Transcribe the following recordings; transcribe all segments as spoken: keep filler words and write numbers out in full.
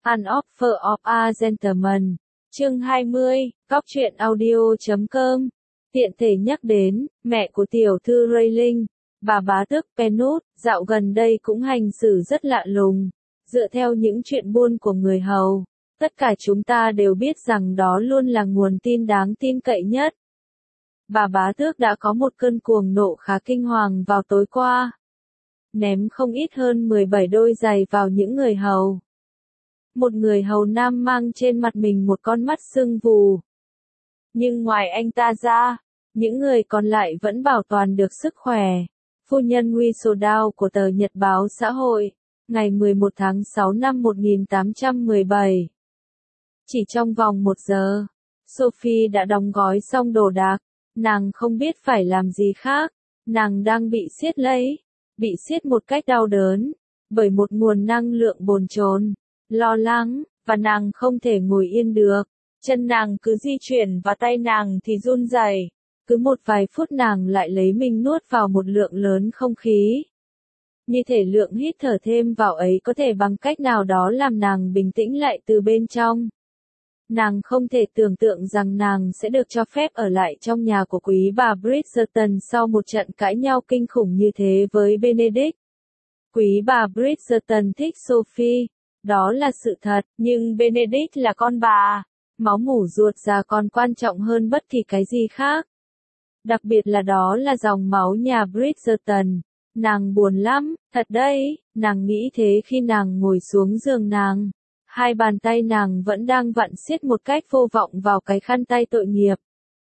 An Offer of a Gentleman. Chương hai mươi, Góc truyện audio chấm com. Tiện thể nhắc đến, mẹ của tiểu thư Rayling, bà bá tước Penut, dạo gần đây cũng hành xử rất lạ lùng. Dựa theo những chuyện buôn của người hầu, tất cả chúng ta đều biết rằng đó luôn là nguồn tin đáng tin cậy nhất. Bà bá tước đã có một cơn cuồng nộ khá kinh hoàng vào tối qua. Ném không ít hơn mười bảy đôi giày vào những người hầu. Một người hầu nam mang trên mặt mình một con mắt sưng vù. Nhưng ngoài anh ta ra, những người còn lại vẫn bảo toàn được sức khỏe. Phu nhân Whistledown của tờ Nhật báo xã hội, ngày mười một tháng sáu năm một nghìn tám trăm mười bảy. Chỉ trong vòng một giờ, Sophie đã đóng gói xong đồ đạc. Nàng không biết phải làm gì khác. Nàng đang bị siết lấy, bị siết một cách đau đớn, bởi một nguồn năng lượng bồn chồn, lo lắng, và nàng không thể ngồi yên được. Chân nàng cứ di chuyển và tay nàng thì run rẩy. Cứ một vài phút nàng lại lấy mình nuốt vào một lượng lớn không khí. Như thể lượng hít thở thêm vào ấy có thể bằng cách nào đó làm nàng bình tĩnh lại từ bên trong. Nàng không thể tưởng tượng rằng nàng sẽ được cho phép ở lại trong nhà của quý bà Bridgerton sau một trận cãi nhau kinh khủng như thế với Benedict. Quý bà Bridgerton thích Sophie, đó là sự thật, nhưng Benedict là con bà. Máu mủ ruột già còn quan trọng hơn bất kỳ cái gì khác. Đặc biệt là đó là dòng máu nhà Bridgerton. Nàng buồn lắm, thật đấy, nàng nghĩ thế khi nàng ngồi xuống giường nàng. Hai bàn tay nàng vẫn đang vặn siết một cách vô vọng vào cái khăn tay tội nghiệp.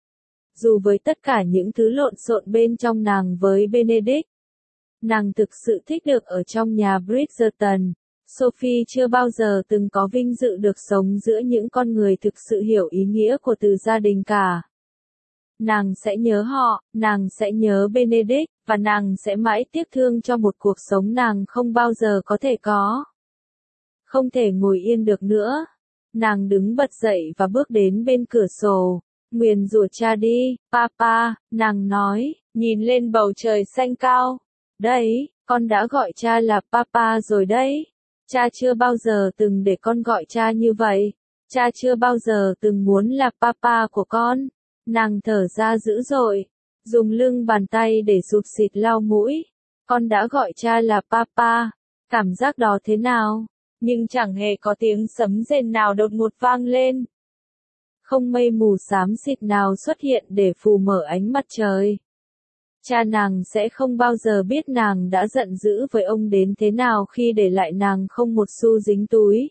Dù với tất cả những thứ lộn xộn bên trong nàng với Benedict, nàng thực sự thích được ở trong nhà Bridgerton. Sophie chưa bao giờ từng có vinh dự được sống giữa những con người thực sự hiểu ý nghĩa của từ gia đình cả. Nàng sẽ nhớ họ, nàng sẽ nhớ Benedict, và nàng sẽ mãi tiếc thương cho một cuộc sống nàng không bao giờ có thể có. Không thể ngồi yên được nữa. Nàng đứng bật dậy và bước đến bên cửa sổ. Nguyền rủa cha đi, papa, nàng nói, nhìn lên bầu trời xanh cao. Đấy, con đã gọi cha là papa rồi đấy. Cha chưa bao giờ từng để con gọi cha như vậy. Cha chưa bao giờ từng muốn là papa của con. Nàng thở ra dữ dội, dùng lưng bàn tay để sụp xịt lau mũi. Con đã gọi cha là papa. Cảm giác đó thế nào? Nhưng chẳng hề có tiếng sấm rền nào đột ngột vang lên. Không mây mù xám xịt nào xuất hiện để phù mở ánh mặt trời. Cha nàng sẽ không bao giờ biết nàng đã giận dữ với ông đến thế nào khi để lại nàng không một xu dính túi.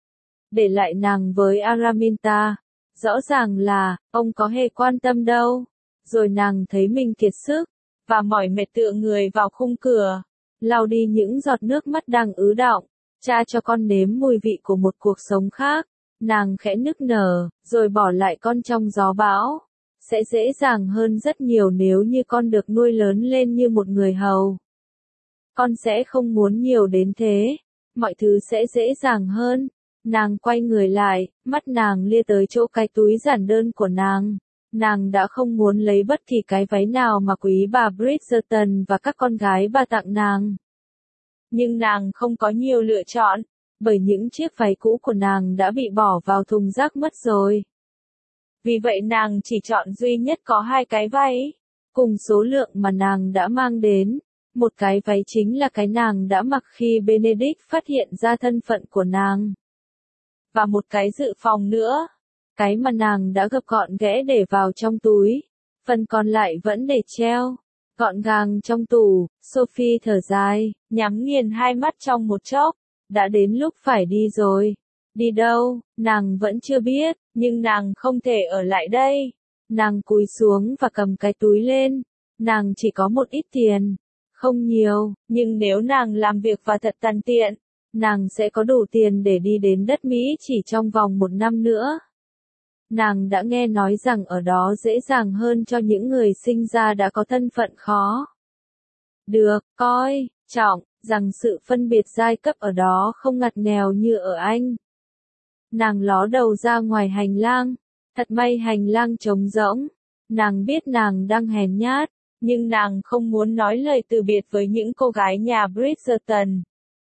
Để lại nàng với Araminta. Rõ ràng là, ông có hề quan tâm đâu. Rồi nàng thấy mình kiệt sức, và mỏi mệt tựa người vào khung cửa. Lau đi những giọt nước mắt đang ứ đọng. Cha cho con nếm mùi vị của một cuộc sống khác. Nàng khẽ nức nở, rồi bỏ lại con trong gió bão. Sẽ dễ dàng hơn rất nhiều nếu như con được nuôi lớn lên như một người hầu. Con sẽ không muốn nhiều đến thế. Mọi thứ sẽ dễ dàng hơn. Nàng quay người lại, mắt nàng lia tới chỗ cái túi giản đơn của nàng. Nàng đã không muốn lấy bất kỳ cái váy nào mà quý bà Bridgerton và các con gái bà tặng nàng. Nhưng nàng không có nhiều lựa chọn, bởi những chiếc váy cũ của nàng đã bị bỏ vào thùng rác mất rồi. Vì vậy nàng chỉ chọn duy nhất có hai cái váy, cùng số lượng mà nàng đã mang đến. Một cái váy chính là cái nàng đã mặc khi Benedict phát hiện ra thân phận của nàng. Và một cái dự phòng nữa, cái mà nàng đã gập gọn ghẽ để vào trong túi. Phần còn lại vẫn để treo, gọn gàng trong tủ. Sophie thở dài, nhắm nghiền hai mắt trong một chốc. Đã đến lúc phải đi rồi. Đi đâu, nàng vẫn chưa biết, nhưng nàng không thể ở lại đây. Nàng cúi xuống và cầm cái túi lên. Nàng chỉ có một ít tiền. Không nhiều, nhưng nếu nàng làm việc và thật tàn tiện, nàng sẽ có đủ tiền để đi đến đất Mỹ chỉ trong vòng một năm nữa. Nàng đã nghe nói rằng ở đó dễ dàng hơn cho những người sinh ra đã có thân phận khó. Được, coi, trọng, rằng sự phân biệt giai cấp ở đó không ngặt nghèo như ở Anh. Nàng ló đầu ra ngoài hành lang. Thật may hành lang trống rỗng. Nàng biết nàng đang hèn nhát, nhưng nàng không muốn nói lời từ biệt với những cô gái nhà Bridgerton.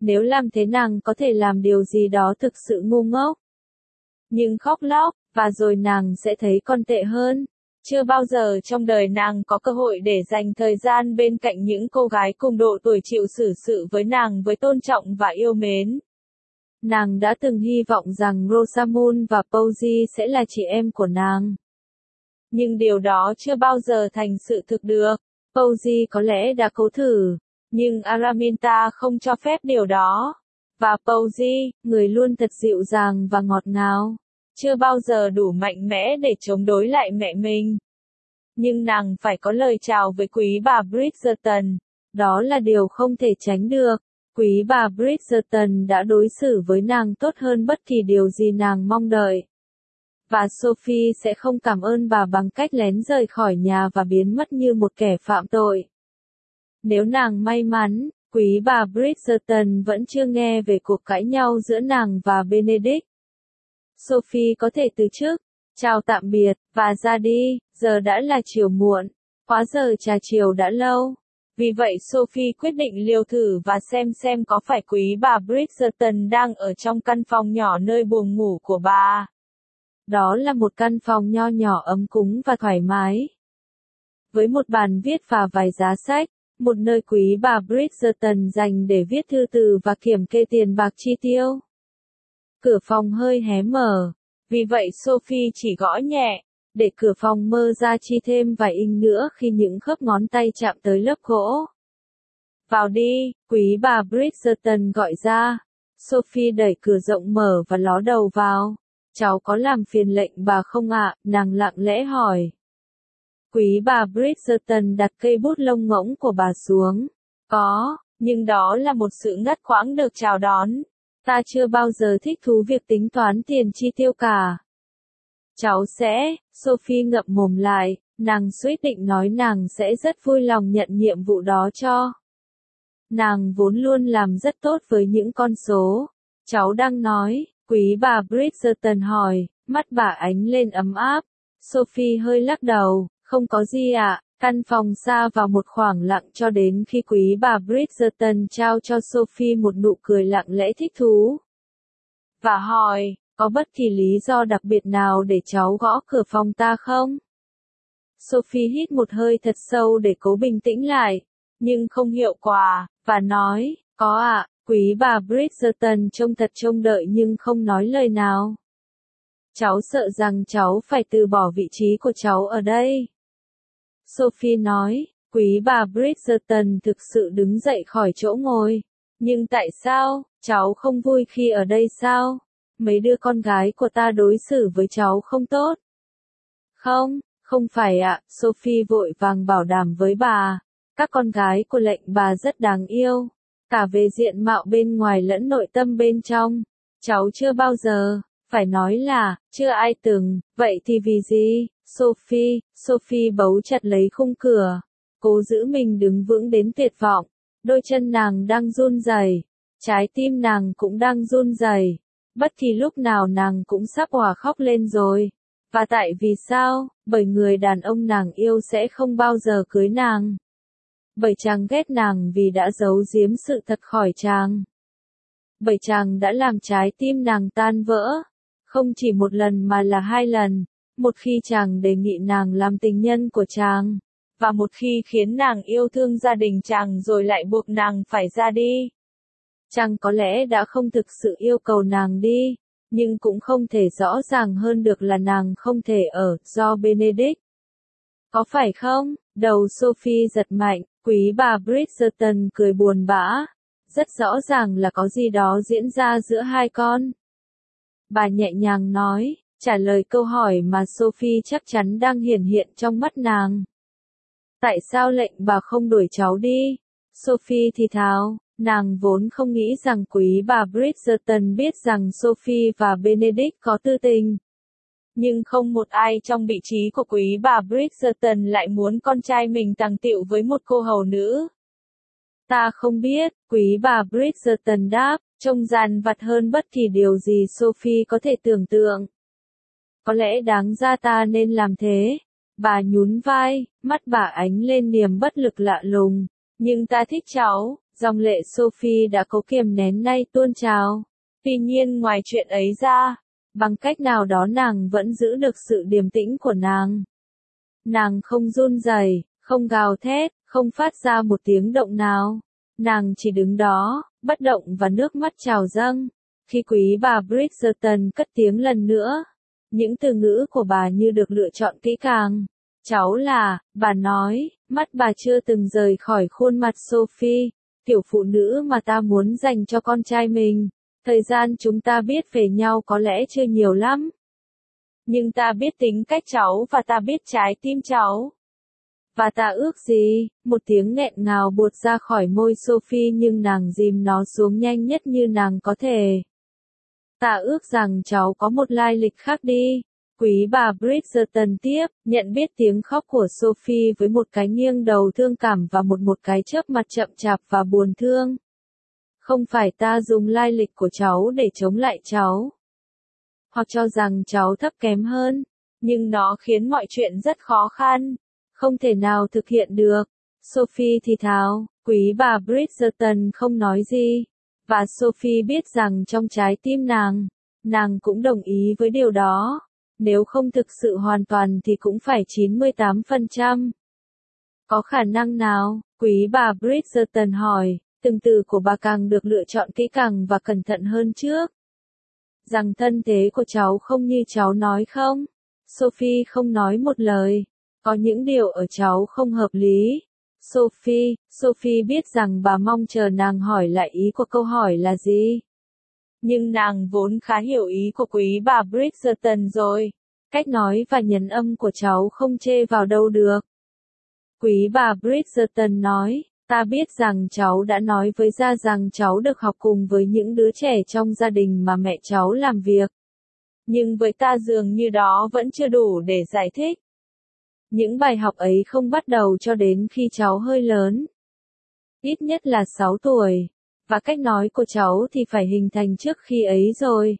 Nếu làm thế nàng có thể làm điều gì đó thực sự ngu ngốc. Nhưng khóc lóc, và rồi nàng sẽ thấy còn tệ hơn. Chưa bao giờ trong đời nàng có cơ hội để dành thời gian bên cạnh những cô gái cùng độ tuổi chịu xử sự với nàng với tôn trọng và yêu mến. Nàng đã từng hy vọng rằng Rosamund và Posey sẽ là chị em của nàng. Nhưng điều đó chưa bao giờ thành sự thực được. Posey có lẽ đã cố thử, nhưng Araminta không cho phép điều đó. Và Posey, người luôn thật dịu dàng và ngọt ngào, chưa bao giờ đủ mạnh mẽ để chống đối lại mẹ mình. Nhưng nàng phải có lời chào với quý bà Bridgerton. Đó là điều không thể tránh được. Quý bà Bridgerton đã đối xử với nàng tốt hơn bất kỳ điều gì nàng mong đợi. Và Sophie sẽ không cảm ơn bà bằng cách lén rời khỏi nhà và biến mất như một kẻ phạm tội. Nếu nàng may mắn, quý bà Bridgerton vẫn chưa nghe về cuộc cãi nhau giữa nàng và Benedict. Sophie có thể từ chức, chào tạm biệt, và ra đi. Giờ đã là chiều muộn. Quá giờ trà chiều đã lâu. Vì vậy Sophie quyết định liều thử và xem xem có phải quý bà Bridgerton đang ở trong căn phòng nhỏ nơi buồng ngủ của bà. Đó là một căn phòng nho nhỏ ấm cúng và thoải mái. Với một bàn viết và vài giá sách, một nơi quý bà Bridgerton dành để viết thư từ và kiểm kê tiền bạc chi tiêu. Cửa phòng hơi hé mở, vì vậy Sophie chỉ gõ nhẹ, để cửa phòng mơ ra chi thêm vài inch nữa khi những khớp ngón tay chạm tới lớp gỗ. Vào đi, quý bà Bridgerton gọi ra. Sophie đẩy cửa rộng mở và ló đầu vào. Cháu có làm phiền lệnh bà không ạ? Nàng lặng lẽ hỏi. Quý bà Bridgerton đặt cây bút lông ngỗng của bà xuống. Có, nhưng đó là một sự ngắt quãng được chào đón. Ta chưa bao giờ thích thú việc tính toán tiền chi tiêu cả. Cháu sẽ, Sophie ngậm mồm lại, nàng suýt định nói nàng sẽ rất vui lòng nhận nhiệm vụ đó cho. Nàng vốn luôn làm rất tốt với những con số. Cháu đang nói, quý bà Bridgerton hỏi, mắt bà ánh lên ấm áp. Sophie hơi lắc đầu, không có gì ạ. Căn phòng xa vào một khoảng lặng cho đến khi quý bà Bridgerton trao cho Sophie một nụ cười lặng lẽ thích thú. Và hỏi, có bất kỳ lý do đặc biệt nào để cháu gõ cửa phòng ta không? Sophie hít một hơi thật sâu để cố bình tĩnh lại, nhưng không hiệu quả, và nói, có ạ. Quý bà Bridgerton trông thật trông đợi nhưng không nói lời nào. Cháu sợ rằng cháu phải từ bỏ vị trí của cháu ở đây. Sophie nói, quý bà Bridgerton thực sự đứng dậy khỏi chỗ ngồi. Nhưng tại sao, cháu không vui khi ở đây sao? Mấy đứa con gái của ta đối xử với cháu không tốt. Không, không phải ạ, Sophie vội vàng bảo đảm với bà. Các con gái của lệnh bà rất đáng yêu. Cả về diện mạo bên ngoài lẫn nội tâm bên trong. Cháu chưa bao giờ, phải nói là, chưa ai từng, vậy thì vì gì? Sophie, Sophie bấu chặt lấy khung cửa. Cố giữ mình đứng vững đến tuyệt vọng. Đôi chân nàng đang run rẩy, trái tim nàng cũng đang run rẩy. Bất kỳ lúc nào nàng cũng sắp òa khóc lên rồi. Và tại vì sao? Bởi người đàn ông nàng yêu sẽ không bao giờ cưới nàng. Bởi chàng ghét nàng vì đã giấu giếm sự thật khỏi chàng. Bởi chàng đã làm trái tim nàng tan vỡ. Không chỉ một lần mà là hai lần. Một khi chàng đề nghị nàng làm tình nhân của chàng. Và một khi khiến nàng yêu thương gia đình chàng rồi lại buộc nàng phải ra đi. Chàng có lẽ đã không thực sự yêu cầu nàng đi. Nhưng cũng không thể rõ ràng hơn được là nàng không thể ở, do Benedict. Có phải không? Đầu Sophie giật mạnh, quý bà Bridgerton cười buồn bã. Rất rõ ràng là có gì đó diễn ra giữa hai con. Bà nhẹ nhàng nói, trả lời câu hỏi mà Sophie chắc chắn đang hiển hiện trong mắt nàng. Tại sao lệnh bà không đuổi cháu đi? Sophie thì thào, nàng vốn không nghĩ rằng quý bà Bridgerton biết rằng Sophie và Benedict có tư tình. Nhưng không một ai trong vị trí của quý bà Bridgerton lại muốn con trai mình tàng tiệu với một cô hầu nữ. Ta không biết, quý bà Bridgerton đáp, trông dằn vặt hơn bất kỳ điều gì Sophie có thể tưởng tượng. Có lẽ đáng ra ta nên làm thế. Bà nhún vai, mắt bà ánh lên niềm bất lực lạ lùng. Nhưng ta thích cháu, Dòng lệ Sophie đã cố kiềm nén nay tuôn trào. Tuy nhiên ngoài chuyện ấy ra, bằng cách nào đó nàng vẫn giữ được sự điềm tĩnh của nàng. Nàng không run rẩy, không gào thét, không phát ra một tiếng động nào. Nàng chỉ đứng đó, bất động và nước mắt trào dâng. Khi quý bà Bridgerton cất tiếng lần nữa, những từ ngữ của bà như được lựa chọn kỹ càng. Cháu là, bà nói, mắt bà chưa từng rời khỏi khuôn mặt Sophie, tiểu phụ nữ mà ta muốn dành cho con trai mình. Thời gian chúng ta biết về nhau có lẽ chưa nhiều lắm. Nhưng ta biết tính cách cháu và ta biết trái tim cháu. Và ta ước gì, một tiếng nghẹn ngào buột ra khỏi môi Sophie nhưng nàng dìm nó xuống nhanh nhất như nàng có thể. Ta ước rằng cháu có một lai lịch khác đi. Quý bà Bridgerton tiếp, nhận biết tiếng khóc của Sophie với một cái nghiêng đầu thương cảm và một một cái chớp mặt chậm chạp và buồn thương. Không phải ta dùng lai lịch của cháu để chống lại cháu, hoặc cho rằng cháu thấp kém hơn, nhưng nó khiến mọi chuyện rất khó khăn, không thể nào thực hiện được. Sophie thì thào, quý bà Bridgerton không nói gì, và Sophie biết rằng trong trái tim nàng, nàng cũng đồng ý với điều đó, nếu không thực sự hoàn toàn thì cũng phải chín mươi tám phần trăm. Có khả năng nào? Quý bà Bridgerton hỏi, từng từ của bà càng được lựa chọn kỹ càng và cẩn thận hơn trước. Rằng thân thế của cháu không như cháu nói không? Sophie không nói một lời. Có những điều ở cháu không hợp lý. Sophie, Sophie biết rằng bà mong chờ nàng hỏi lại ý của câu hỏi là gì. Nhưng nàng vốn khá hiểu ý của quý bà Bridgerton rồi. Cách nói và nhấn âm của cháu không chê vào đâu được. Quý bà Bridgerton nói, ta biết rằng cháu đã nói với gia rằng cháu được học cùng với những đứa trẻ trong gia đình mà mẹ cháu làm việc. Nhưng với ta dường như đó vẫn chưa đủ để giải thích. Những bài học ấy không bắt đầu cho đến khi cháu hơi lớn. Ít nhất là sáu tuổi. Và cách nói của cháu thì phải hình thành trước khi ấy rồi.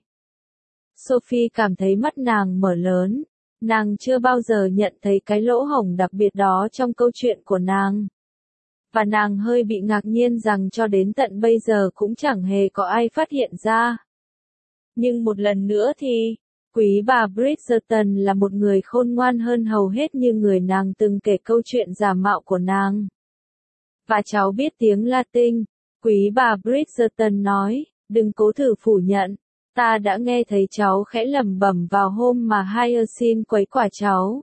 Sophie cảm thấy mắt nàng mở lớn. Nàng chưa bao giờ nhận thấy cái lỗ hổng đặc biệt đó trong câu chuyện của nàng. Và nàng hơi bị ngạc nhiên rằng cho đến tận bây giờ cũng chẳng hề có ai phát hiện ra. Nhưng một lần nữa thì, quý bà Bridgerton là một người khôn ngoan hơn hầu hết như người nàng từng kể câu chuyện giả mạo của nàng. Và cháu biết tiếng Latin, quý bà Bridgerton nói, đừng cố thử phủ nhận. Ta đã nghe thấy cháu khẽ lẩm bẩm vào hôm mà Hyacinth quấy quả cháu.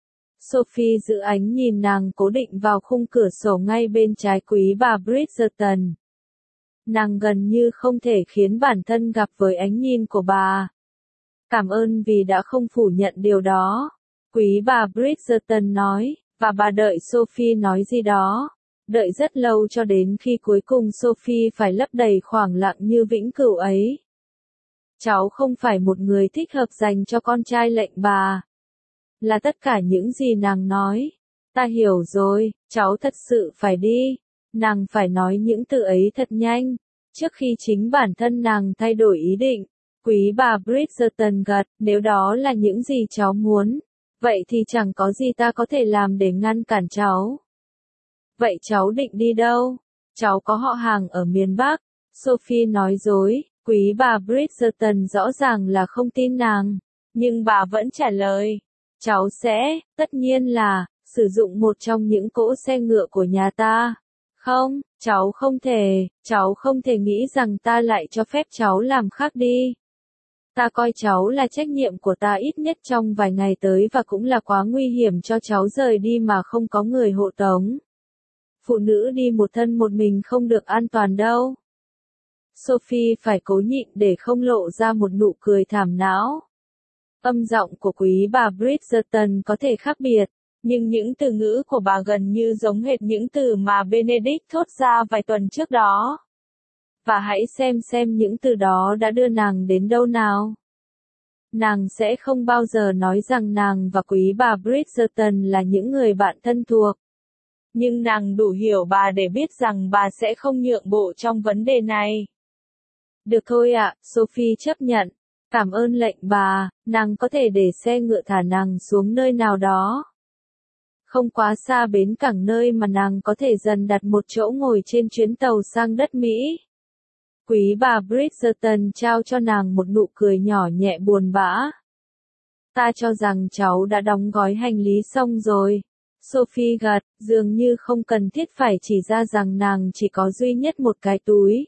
Sophie giữ ánh nhìn nàng cố định vào khung cửa sổ ngay bên trái quý bà Bridgerton. Nàng gần như không thể khiến bản thân gặp với ánh nhìn của bà. Cảm ơn vì đã không phủ nhận điều đó. Quý bà Bridgerton nói, và bà đợi Sophie nói gì đó. Đợi rất lâu cho đến khi cuối cùng Sophie phải lấp đầy khoảng lặng như vĩnh cửu ấy. Cháu không phải một người thích hợp dành cho con trai lệnh bà. Là tất cả những gì nàng nói. Ta hiểu rồi, cháu thật sự phải đi. Nàng phải nói những từ ấy thật nhanh, trước khi chính bản thân nàng thay đổi ý định. Quý bà Bridgerton gật, nếu đó là những gì cháu muốn, vậy thì chẳng có gì ta có thể làm để ngăn cản cháu. Vậy cháu định đi đâu? Cháu có họ hàng ở miền Bắc. Sophie nói dối, quý bà Bridgerton rõ ràng là không tin nàng, nhưng bà vẫn trả lời. Cháu sẽ, tất nhiên là, sử dụng một trong những cỗ xe ngựa của nhà ta. Không, cháu không thể, cháu không thể nghĩ rằng ta lại cho phép cháu làm khác đi. Ta coi cháu là trách nhiệm của ta ít nhất trong vài ngày tới và cũng là quá nguy hiểm cho cháu rời đi mà không có người hộ tống. Phụ nữ đi một thân một mình không được an toàn đâu. Sophie phải cố nhịn để không lộ ra một nụ cười thảm não. Âm giọng của quý bà Bridgerton có thể khác biệt, nhưng những từ ngữ của bà gần như giống hệt những từ mà Benedict thốt ra vài tuần trước đó. Và hãy xem xem những từ đó đã đưa nàng đến đâu nào. Nàng sẽ không bao giờ nói rằng nàng và quý bà Bridgerton là những người bạn thân thuộc. Nhưng nàng đủ hiểu bà để biết rằng bà sẽ không nhượng bộ trong vấn đề này. Được thôi ạ, Sophie chấp nhận. Cảm ơn lệnh bà, nàng có thể để xe ngựa thả nàng xuống nơi nào đó. không quá xa bến cảng nơi mà nàng có thể dần đặt một chỗ ngồi trên chuyến tàu sang đất Mỹ. Quý bà Bridgerton trao cho nàng một nụ cười nhỏ nhẹ buồn bã. Ta cho rằng cháu đã đóng gói hành lý xong rồi. Sophie gật, dường như không cần thiết phải chỉ ra rằng nàng chỉ có duy nhất một cái túi.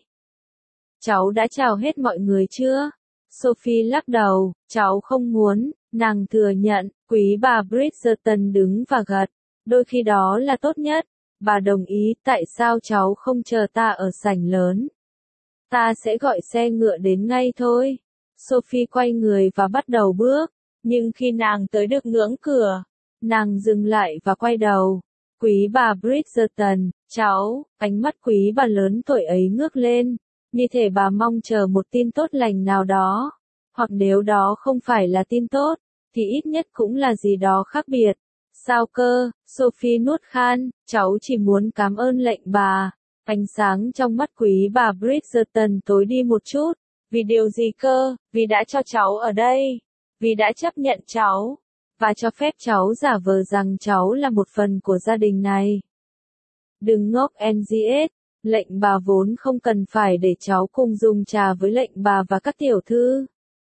Cháu đã chào hết mọi người chưa? Sophie lắc đầu, cháu không muốn, nàng thừa nhận, quý bà Bridgerton đứng và gật, đôi khi đó là tốt nhất. Bà đồng ý, tại sao cháu không chờ ta ở sảnh lớn? Ta sẽ gọi xe ngựa đến ngay thôi. Sophie quay người và bắt đầu bước, nhưng khi nàng tới được ngưỡng cửa, nàng dừng lại và quay đầu. Quý bà Bridgerton, cháu, ánh mắt quý bà lớn tuổi ấy ngước lên, như thể bà mong chờ một tin tốt lành nào đó, hoặc nếu đó không phải là tin tốt, thì ít nhất cũng là gì đó khác biệt. Sao cơ? Sophie nuốt khan, cháu chỉ muốn cảm ơn lệnh bà. Ánh sáng trong mắt quý bà Bridgerton tối đi một chút. Vì điều gì cơ? Vì đã cho cháu ở đây. Vì đã chấp nhận cháu. Và cho phép cháu giả vờ rằng cháu là một phần của gia đình này. Đừng ngốc en giê ét. Lệnh bà vốn không cần phải để cháu cùng dùng trà với lệnh bà và các tiểu thư.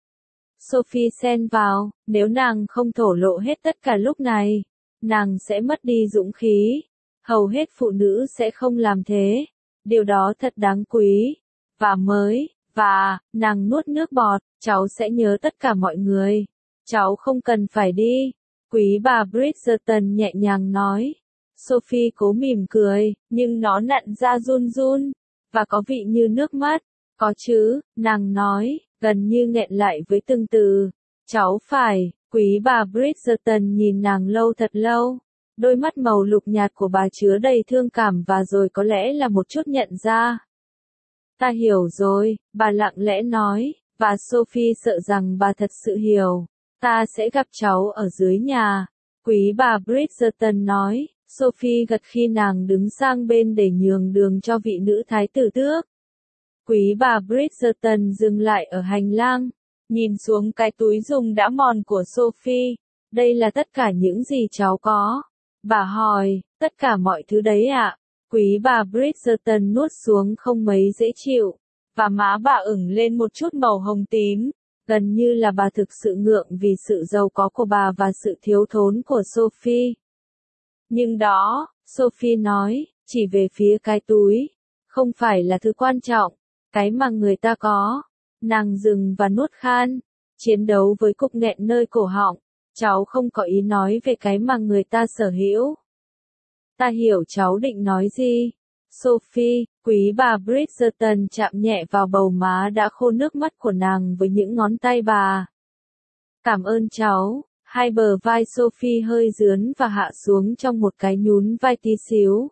Sophie xen vào, nếu nàng không thổ lộ hết tất cả lúc này, nàng sẽ mất đi dũng khí. Hầu hết phụ nữ sẽ không làm thế. Điều đó thật đáng quý. Và mới, và, nàng nuốt nước bọt, cháu sẽ nhớ tất cả mọi người. Cháu không cần phải đi. Quý bà Bridgerton nhẹ nhàng nói. Sophie cố mỉm cười, nhưng nó nặn ra run run, và có vị như nước mắt. Có chứ, nàng nói, gần như nghẹn lại với từng từ. Cháu phải, quý bà Bridgerton nhìn nàng lâu thật lâu. Đôi mắt màu lục nhạt của bà chứa đầy thương cảm và rồi có lẽ là một chút nhận ra. Ta hiểu rồi, bà lặng lẽ nói, và Sophie sợ rằng bà thật sự hiểu. Ta sẽ gặp cháu ở dưới nhà. Quý bà Bridgerton nói. Sophie gật khi nàng đứng sang bên để nhường đường cho vị nữ thái tử tước. Quý bà Bridgerton dừng lại ở hành lang, nhìn xuống cái túi dùng đã mòn của Sophie. Đây là tất cả những gì cháu có. Bà hỏi, tất cả mọi thứ đấy ạ. Quý bà Bridgerton nuốt xuống không mấy dễ chịu, và má bà ửng lên một chút màu hồng tím. Gần như là bà thực sự ngượng vì sự giàu có của bà và sự thiếu thốn của Sophie. Nhưng đó, Sophie nói, chỉ về phía cái túi, không phải là thứ quan trọng, cái mà người ta có. Nàng dừng và nuốt khan, chiến đấu với cục nghẹn nơi cổ họng, cháu không có ý nói về cái mà người ta sở hữu. Ta hiểu cháu định nói gì. Sophie, quý bà Bridgerton chạm nhẹ vào bầu má đã khô nước mắt của nàng với những ngón tay bà. Cảm ơn cháu. Hai bờ vai Sophie hơi rướn và hạ xuống trong một cái nhún vai tí xíu.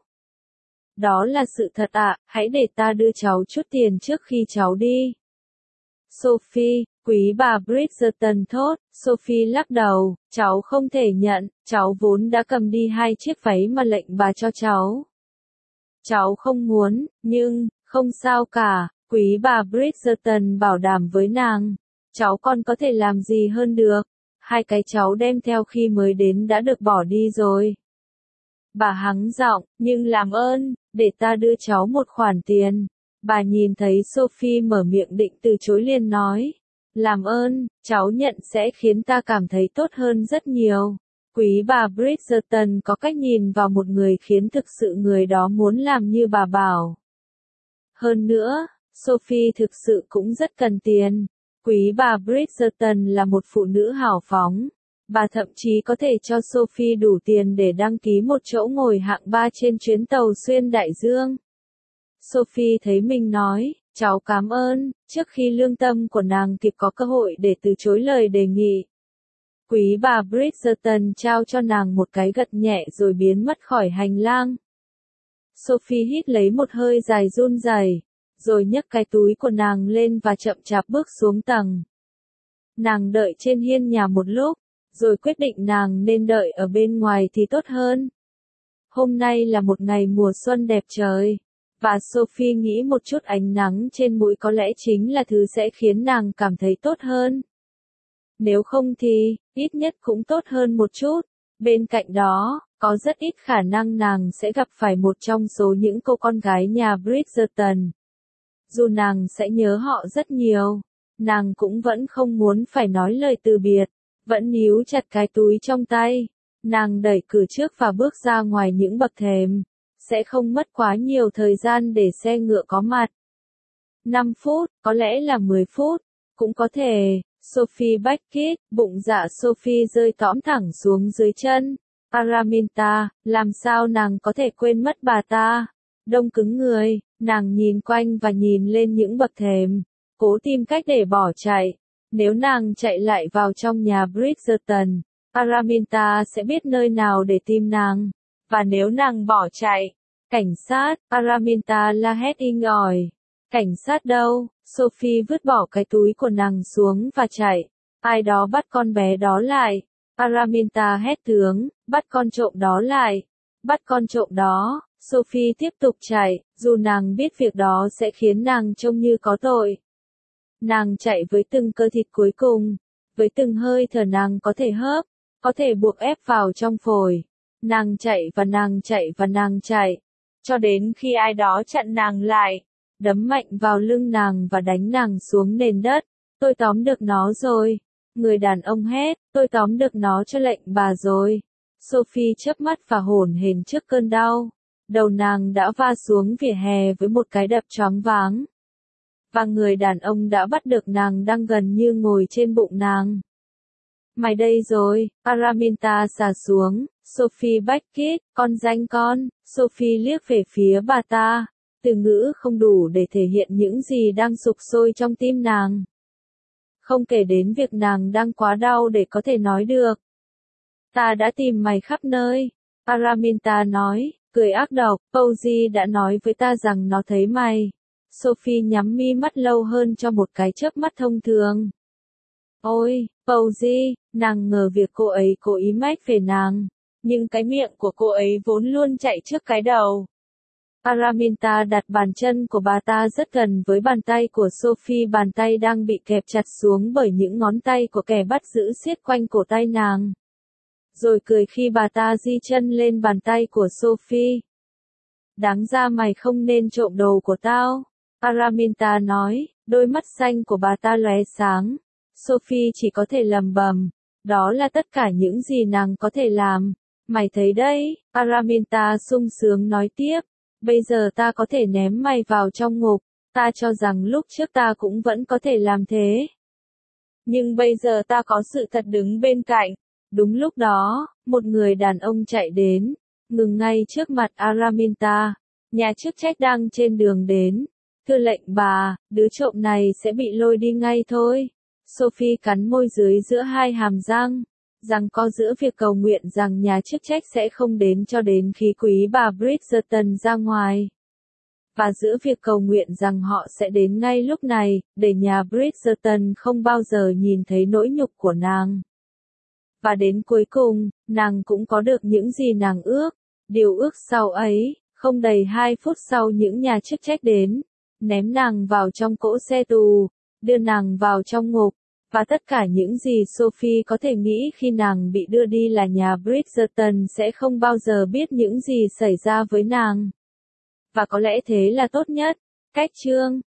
Đó là sự thật ạ, à, hãy để ta đưa cháu chút tiền trước khi cháu đi. Sophie, quý bà Bridgerton thốt, Sophie lắc đầu, cháu không thể nhận, cháu vốn đã cầm đi hai chiếc váy mà lệnh bà cho cháu. Cháu không muốn, nhưng, không sao cả, quý bà Bridgerton bảo đảm với nàng. Cháu còn có thể làm gì hơn được. Hai cái cháu đem theo khi mới đến đã được bỏ đi rồi. Bà hắng giọng, nhưng làm ơn, để ta đưa cháu một khoản tiền. Bà nhìn thấy Sophie mở miệng định từ chối liền nói. Làm ơn, cháu nhận sẽ khiến ta cảm thấy tốt hơn rất nhiều. Quý bà Bridgerton có cách nhìn vào một người khiến thực sự người đó muốn làm như bà bảo. Hơn nữa, Sophie thực sự cũng rất cần tiền. Quý bà Bridgerton là một phụ nữ hào phóng. Bà thậm chí có thể cho Sophie đủ tiền để đăng ký một chỗ ngồi hạng ba trên chuyến tàu xuyên đại dương. Sophie thấy mình nói, cháu cảm ơn, trước khi lương tâm của nàng kịp có cơ hội để từ chối lời đề nghị. Quý bà Bridgerton trao cho nàng một cái gật nhẹ rồi biến mất khỏi hành lang. Sophie hít lấy một hơi dài run rẩy, rồi nhấc cái túi của nàng lên và chậm chạp bước xuống tầng. Nàng đợi trên hiên nhà một lúc, rồi quyết định nàng nên đợi ở bên ngoài thì tốt hơn. Hôm nay là một ngày mùa xuân đẹp trời, và Sophie nghĩ một chút ánh nắng trên mũi có lẽ chính là thứ sẽ khiến nàng cảm thấy tốt hơn. Nếu không thì, ít nhất cũng tốt hơn một chút. Bên cạnh đó, Có rất ít khả năng nàng sẽ gặp phải một trong số những cô con gái nhà Bridgerton. Dù nàng sẽ nhớ họ rất nhiều, nàng cũng vẫn không muốn phải nói lời từ biệt, vẫn níu chặt cái túi trong tay. Nàng đẩy cửa trước và bước ra ngoài những bậc thềm. Sẽ không mất quá nhiều thời gian để xe ngựa có mặt. năm phút, có lẽ là mười phút, cũng có thể. Sophie Beckett, bụng dạ Sophie rơi tõm thẳng xuống dưới chân. Araminta, làm sao nàng có thể quên mất bà ta? Đông cứng người, nàng nhìn quanh và nhìn lên những bậc thềm, cố tìm cách để bỏ chạy. Nếu nàng chạy lại vào trong nhà Bridgerton, Araminta sẽ biết nơi nào để tìm nàng. Và nếu nàng bỏ chạy, cảnh sát, Araminta la hét inh ỏi. Cảnh sát đâu? Sophie vứt bỏ cái túi của nàng xuống và chạy. Ai đó bắt con bé đó lại. Araminta hét tướng, bắt con trộm đó lại. Bắt con trộm đó. Sophie tiếp tục chạy, dù nàng biết việc đó sẽ khiến nàng trông như có tội. Nàng chạy với từng cơ thịt cuối cùng, với từng hơi thở nàng có thể hớp, có thể buộc ép vào trong phổi. Nàng chạy và nàng chạy và nàng chạy, cho đến khi ai đó chặn nàng lại, đấm mạnh vào lưng nàng và đánh nàng xuống nền đất. Tôi tóm được nó rồi. Người đàn ông hét, tôi tóm được nó cho lệnh bà rồi. Sophie chớp mắt và hổn hển trước cơn đau. Đầu nàng đã va xuống vỉa hè với một cái đập choáng váng. Và người đàn ông đã bắt được nàng đang gần như ngồi trên bụng nàng. Mày đây rồi, Araminta xà xuống. Sophie Beckett, con danh con. Sophie liếc về phía bà ta. Từ ngữ không đủ để thể hiện những gì đang sục sôi trong tim nàng. Không kể đến việc nàng đang quá đau để có thể nói được. Ta đã tìm mày khắp nơi. Araminta nói, cười ác độc. Posey đã nói với ta rằng nó thấy mày. Sophie nhắm mi mắt lâu hơn cho một cái chớp mắt thông thường. Ôi, Posey, nàng ngờ việc cô ấy cố ý mách về nàng. Nhưng cái miệng của cô ấy vốn luôn chạy trước cái đầu. Araminta đặt bàn chân của bà ta rất gần với bàn tay của Sophie, bàn tay đang bị kẹp chặt xuống bởi những ngón tay của kẻ bắt giữ siết quanh cổ tay nàng. Rồi cười khi bà ta di chân lên bàn tay của Sophie. Đáng ra mày không nên trộm đồ của tao, Araminta nói, đôi mắt xanh của bà ta lóe sáng. Sophie chỉ có thể lầm bầm, đó là tất cả những gì nàng có thể làm. Mày thấy đấy, Araminta sung sướng nói tiếp. Bây giờ ta có thể ném mày vào trong ngục, ta cho rằng lúc trước ta cũng vẫn có thể làm thế. Nhưng bây giờ ta có sự thật đứng bên cạnh. Đúng lúc đó, một người đàn ông chạy đến, ngừng ngay trước mặt Araminta. Nhà chức trách đang trên đường đến. Thưa lệnh bà, đứa trộm này sẽ bị lôi đi ngay thôi. Sophie cắn môi dưới giữa hai hàm răng. Rằng có giữa việc cầu nguyện rằng nhà chức trách sẽ không đến cho đến khi quý bà Bridgerton ra ngoài. Và giữa việc cầu nguyện rằng họ sẽ đến ngay lúc này, để nhà Bridgerton không bao giờ nhìn thấy nỗi nhục của nàng. Và đến cuối cùng, nàng cũng có được những gì nàng ước. Điều ước sau ấy, không đầy hai phút sau những nhà chức trách đến, ném nàng vào trong cỗ xe tù, đưa nàng vào trong ngục. Và tất cả những gì Sophie có thể nghĩ khi nàng bị đưa đi là nhà Bridgerton sẽ không bao giờ biết những gì xảy ra với nàng. Và có lẽ thế là tốt nhất. Cách chương